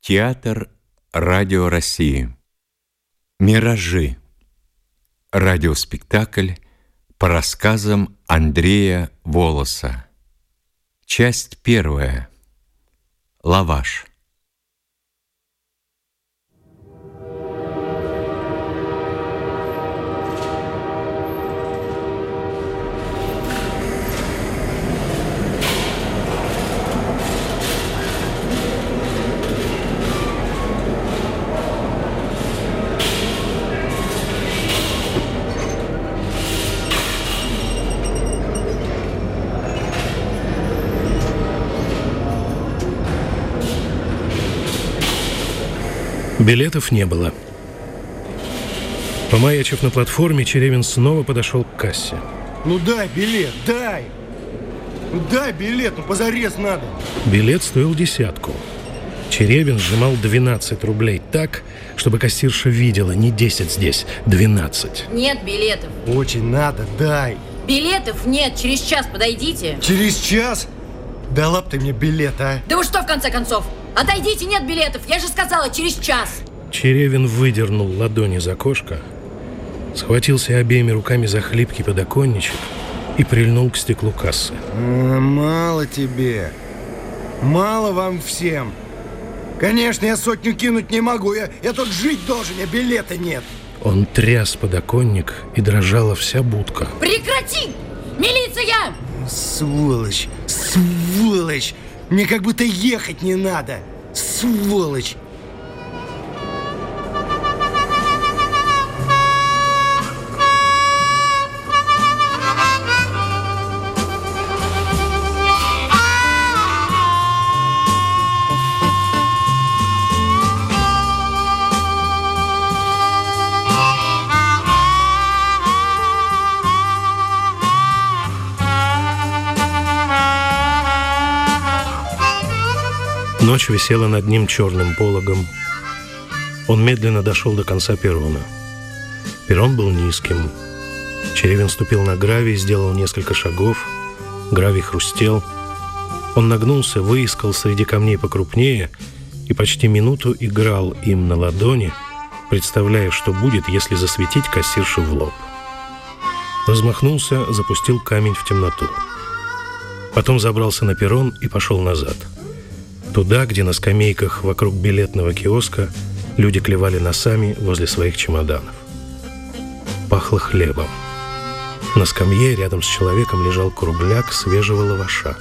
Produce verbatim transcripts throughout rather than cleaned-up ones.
Театр Радио России. «Миражи». Радиоспектакль по рассказам Андрея Волоса. Часть первая. Лаваш. Билетов не было. Помаячив на платформе, Черевин снова подошел к кассе. Ну дай билет, дай! Ну дай билет, ну позарез надо. Билет стоил десятку. Черевин сжимал двенадцать рублей так, чтобы кассирша видела не десять здесь, двенадцать. Нет билетов. Очень надо, дай. Билетов нет, через час подойдите. Через час? Дала б ты мне билет, а? Да вы что, в конце концов? Отойдите, нет билетов, я же сказала, через час. Черевин выдернул ладони из окошка, схватился обеими руками за хлипкий подоконничек и прильнул к стеклу кассы. А, мало тебе. Мало вам всем. Конечно, я сотню кинуть не могу. Я, я тут жить должен, а билета нет. Он тряс подоконник, и дрожала вся будка. Прекрати! Милиция! Сволочь! Сволочь! Мне как будто ехать не надо. Сволочь! Ночь висела над ним черным пологом. Он медленно дошел до конца перрона. Перрон был низким. Черевин ступил на гравий, сделал несколько шагов. Гравий хрустел. Он нагнулся, выискал среди камней покрупнее и почти минуту играл им на ладони, представляя, что будет, если засветить кассиршу в лоб. Размахнулся, запустил камень в темноту. Потом забрался на перрон и пошел назад. Туда, где на скамейках вокруг билетного киоска люди клевали носами возле своих чемоданов. Пахло хлебом. На скамье рядом с человеком лежал кругляк свежего лаваша.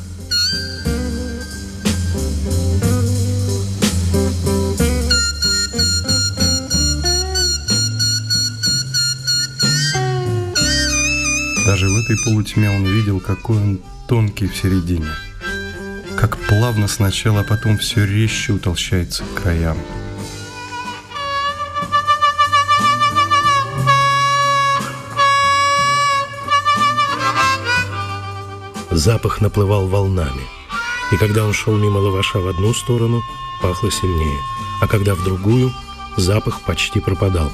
Даже в этой полутьме он видел, какой он тонкий в середине. Как плавно сначала, а потом все резче утолщается к краям. Запах наплывал волнами, и когда он шел мимо лаваша в одну сторону, пахло сильнее, а когда в другую, запах почти пропадал.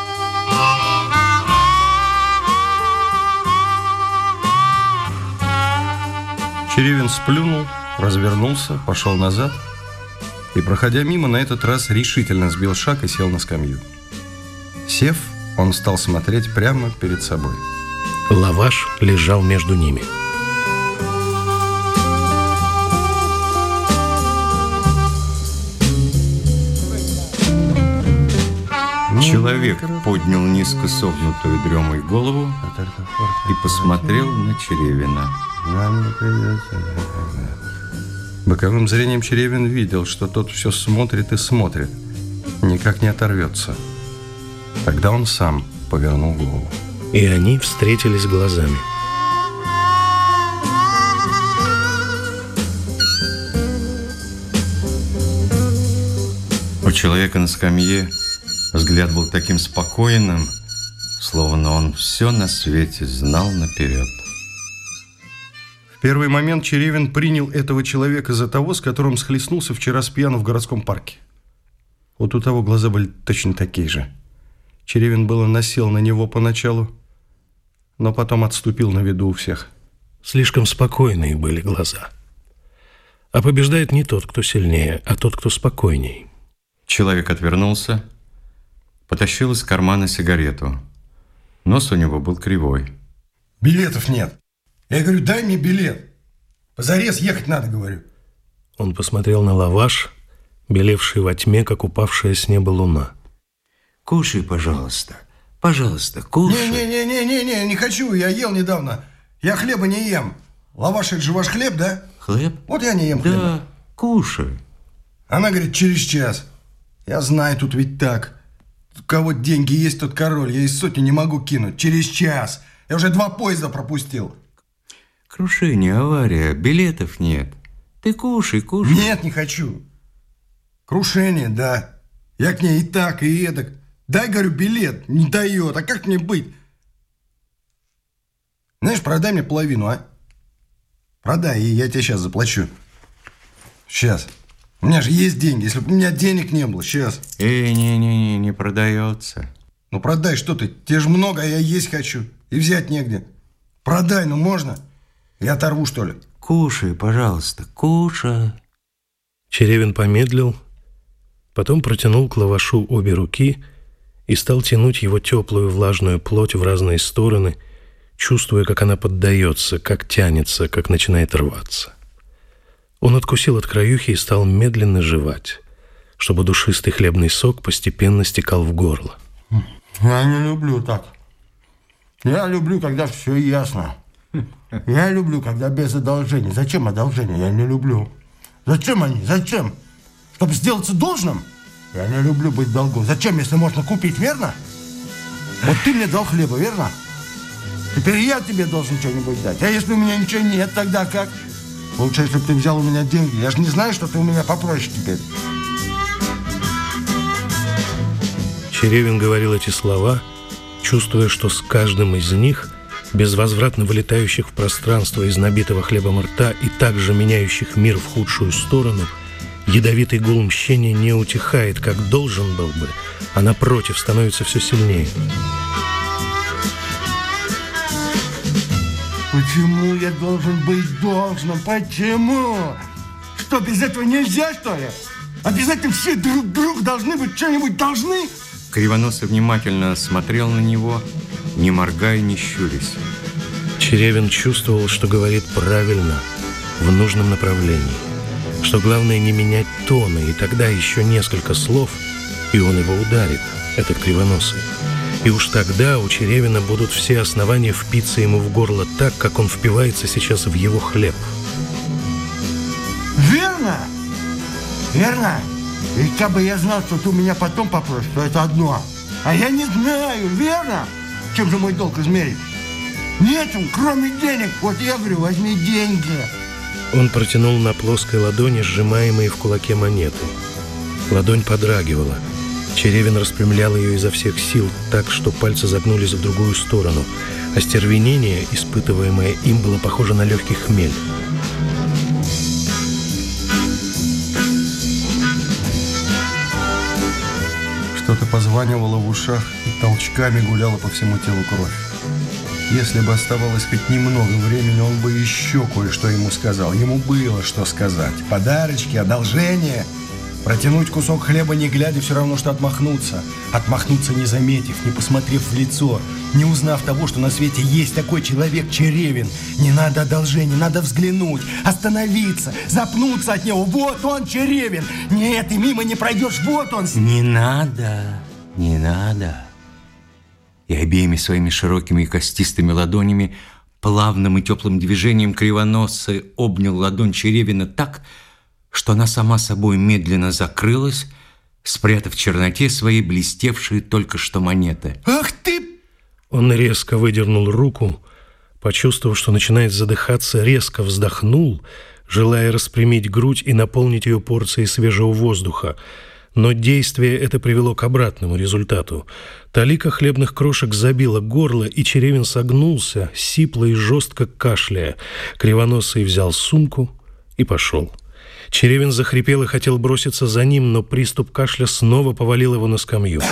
Черевин сплюнул, развернулся, пошел назад и, проходя мимо, на этот раз решительно сбил шаг и сел на скамью. Сев, он стал смотреть прямо перед собой. Лаваш лежал между ними. Человек поднял низко согнутую дремой голову и посмотрел на Черевина. Боковым зрением Черевин видел, что тот все смотрит и смотрит, никак не оторвется. Тогда он сам повернул голову. И они встретились глазами. У человека на скамье взгляд был таким спокойным, словно он все на свете знал наперед. В первый момент Черевин принял этого человека за того, с которым схлестнулся вчера с пьяну в городском парке. Вот у того глаза были точно такие же. Черевин было насел на него поначалу, но потом отступил на виду у всех. Слишком спокойные были глаза. А побеждает не тот, кто сильнее, а тот, кто спокойней. Человек отвернулся, потащил из кармана сигарету. Нос у него был кривой. Билетов нет. Я говорю, дай мне билет. Позарез ехать надо, говорю. Он посмотрел на лаваш, белевший во тьме, как упавшая с неба луна. Кушай, пожалуйста. Пожалуйста, кушай. Не-не-не-не-не, не хочу, я ел недавно. Я хлеба не ем. Лаваш, это же ваш хлеб, да? Хлеб? Вот я не ем хлеба. Да, кушай. Она говорит, через час. Я знаю, тут ведь так. У кого деньги есть, тот король. Я из сотни не могу кинуть. Через час. Я уже два поезда пропустил. Крушение, авария, билетов нет. Ты кушай, кушай. Нет, не хочу. Крушение, да. Я к ней и так, и эдак. Дай, говорю, билет. Не дает. А как мне быть? Знаешь, продай мне половину, а? Продай, и я тебе сейчас заплачу. Сейчас. У меня же есть деньги. Если бы у меня денег не было, сейчас. Эй, не-не-не, не продается. Ну продай, что ты? Тебе же много, а я есть хочу. И взять негде. Продай, ну можно? Я оторву, что ли? Кушай, пожалуйста, кушай. Черевин помедлил, потом протянул к лавашу обе руки и стал тянуть его теплую влажную плоть в разные стороны, чувствуя, как она поддается, как тянется, как начинает рваться. Он откусил от краюхи и стал медленно жевать, чтобы душистый хлебный сок постепенно стекал в горло. Я не люблю так. Я люблю, когда все ясно. Я люблю, когда без одолжений. Зачем одолжения? Я не люблю. Зачем они? Зачем? Чтобы сделаться должным? Я не люблю быть в долгу. Зачем, если можно купить, верно? Вот ты мне дал хлеба, верно? Теперь я тебе должен что-нибудь дать. А если у меня ничего нет, тогда как? Лучше, если бы ты взял у меня деньги. Я же не знаю, что ты у меня попросишь теперь. Черевин говорил эти слова, чувствуя, что с каждым из них, безвозвратно вылетающих в пространство из набитого хлебом рта и также меняющих мир в худшую сторону, ядовитый гул мщения не утихает, как должен был бы, а напротив становится все сильнее. Почему я должен быть должным? Почему? Что, без этого нельзя, что ли? Обязательно все друг другу должны быть, что-нибудь должны? Кривоносый внимательно смотрел на него, не моргая, не щурясь. Черевин чувствовал, что говорит правильно, в нужном направлении, что главное не менять тона, и тогда еще несколько слов, и он его ударит, этот Кривоносый. И уж тогда у Черевина будут все основания впиться ему в горло так, как он впивается сейчас в его хлеб. Верно? Верно? И как бы я знал, что ты у меня потом попросишь, то это одно. А я не знаю, верно? Чем же мой долг измерить? Нету, кроме денег. Вот я говорю, возьми деньги. Он протянул на плоской ладони сжимаемые в кулаке монеты. Ладонь подрагивала. Черевин распрямлял ее изо всех сил так, что пальцы загнулись в другую сторону. Остервенение, испытываемое им, было похоже на легкий хмель. Что-то позванивало в ушах и толчками гуляло по всему телу кровь. Если бы оставалось хоть немного времени, он бы еще кое-что ему сказал. Ему было что сказать. Подарочки, одолжения. Протянуть кусок хлеба не глядя, все равно, что отмахнуться. Отмахнуться, не заметив, не посмотрев в лицо, не узнав того, что на свете есть такой человек, Черевин. Не надо одолжений, надо взглянуть, остановиться, запнуться от него. Вот он, Черевин. Нет, ты мимо не пройдешь, вот он. Не надо, не надо. И обеими своими широкими и костистыми ладонями, плавным и теплым движением Кривоносый обнял ладонь Черевина так, что она сама собой медленно закрылась, спрятав в черноте свои блестевшие только что монеты. Ах ты! Он резко выдернул руку, почувствовав, что начинает задыхаться, резко вздохнул, желая распрямить грудь и наполнить ее порцией свежего воздуха. Но действие это привело к обратному результату. Талика хлебных крошек забила горло, и Черевин согнулся, сипло и жестко кашляя. Кривоносый взял сумку и пошел. Черевин захрипел и хотел броситься за ним, но приступ кашля снова повалил его на скамью.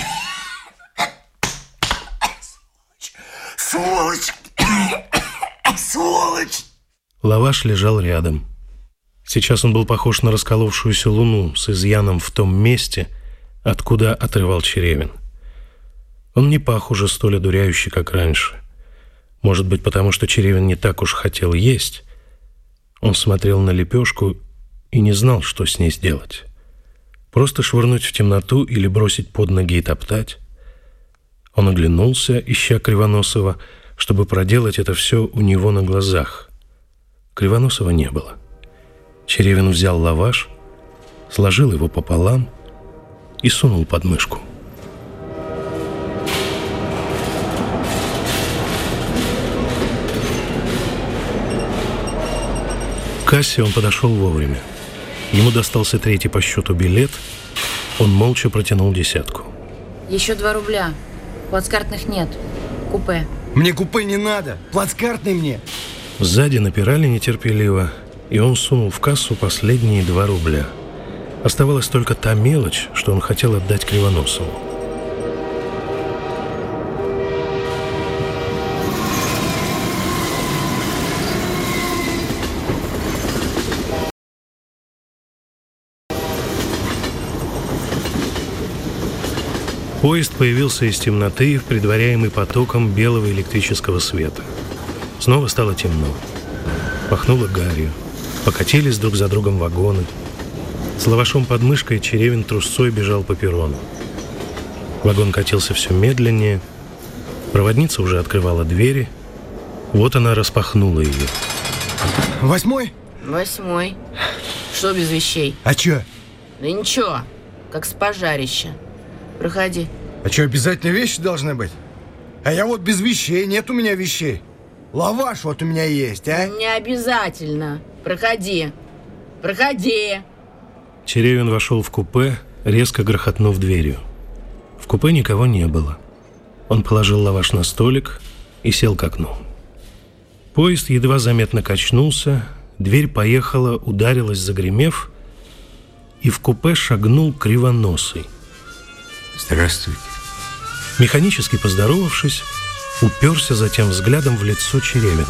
Сволочь! Лаваш лежал рядом. Сейчас он был похож на расколовшуюся луну с изъяном в том месте, откуда отрывал Черевин. Он не пах уже столь одуряюще, как раньше. Может быть, потому что Черевин не так уж хотел есть. Он смотрел на лепешку и не знал, что с ней сделать. Просто швырнуть в темноту или бросить под ноги и топтать. Он оглянулся, ища Кривоносова, чтобы проделать это все у него на глазах. Кривоносова не было. Черевин взял лаваш, сложил его пополам и сунул под мышку. К кассе он подошел вовремя. Ему достался третий по счету билет. Он молча протянул десятку. Еще два рубля. Плацкартных нет. Купе. Мне купе не надо. Плацкартный мне. Сзади напирали нетерпеливо, и он сунул в кассу последние два рубля. Оставалась только та мелочь, что он хотел отдать Кривоносову. Поезд появился из темноты, предваряемый потоком белого электрического света. Снова стало темно. Пахнуло гарью. Покатились друг за другом вагоны. С лавашом под мышкой Черевин трусцой бежал по перрону. Вагон катился все медленнее. Проводница уже открывала двери. Вот она распахнула ее. Восьмой? Восьмой. Что без вещей? А чё? Да ничего, как с пожарища. Проходи. А чё, обязательно вещи должны быть? А я вот без вещей, нет у меня вещей. Лаваш вот у меня есть, а? Не обязательно. Проходи. Проходи. Черевин вошел в купе, резко грохотнув дверью. В купе никого не было. Он положил лаваш на столик и сел к окну. Поезд едва заметно качнулся, дверь поехала, ударилась, загремев, и в купе шагнул Кривоносый. Здравствуйте. Механически поздоровавшись, уперся затем взглядом в лицо Черевина.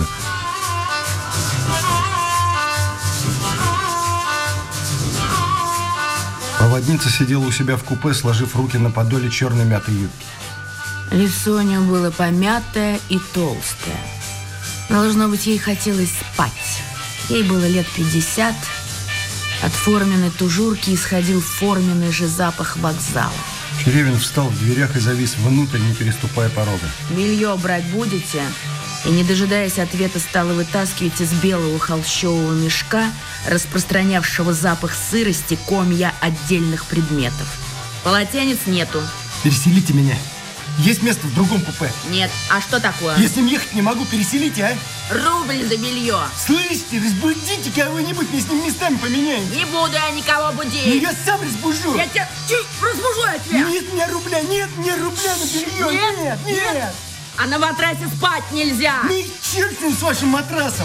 Проводница сидела у себя в купе, сложив руки на подоле черной мятой юбки. Лицо у нее было помятое и толстое. Должно быть, ей хотелось спать. Ей было лет пятьдесят. От форменной тужурки исходил форменный же запах вокзала. Черевин встал в дверях и завис внутрь, не переступая порога. Белье брать будете? И, не дожидаясь ответа, стала вытаскивать из белого холщового мешка, распространявшего запах сырости, комья отдельных предметов. Полотенец нету. Переселите меня. Есть место в другом купе. Нет. А что такое? Я с ним ехать не могу, переселите, а? Рубль за белье. Слышите, разбудите кого-нибудь, мне с ним местами поменяем. Не буду я никого будить. Ну, я сам разбужу. Я тебя чуть разбужу я тебя. Нет мне рубля, нет мне рубля на белье. Нет, Нет, нет. нет. А на матрасе спать нельзя. Ну и черт с ним, с вашим матрасом.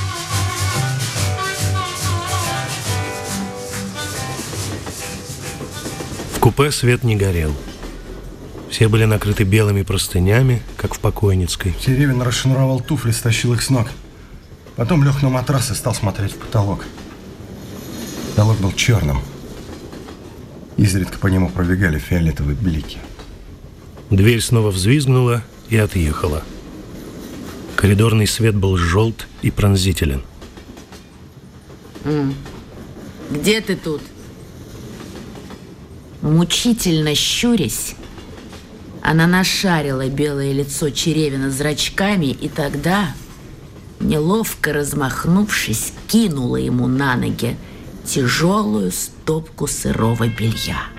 В купе свет не горел. Все были накрыты белыми простынями, как в покойницкой. Черевин расшнуровал туфли, стащил их с ног. Потом лег на матрас и стал смотреть в потолок. Потолок был черным. Изредка по нему пробегали фиолетовые блики. Дверь снова взвизгнула и отъехала. Коридорный свет был желт и пронзителен. М. Где ты тут? Мучительно щурясь, она нашарила белое лицо Черевина зрачками, и тогда, неловко размахнувшись, кинула ему на ноги тяжелую стопку сырого белья.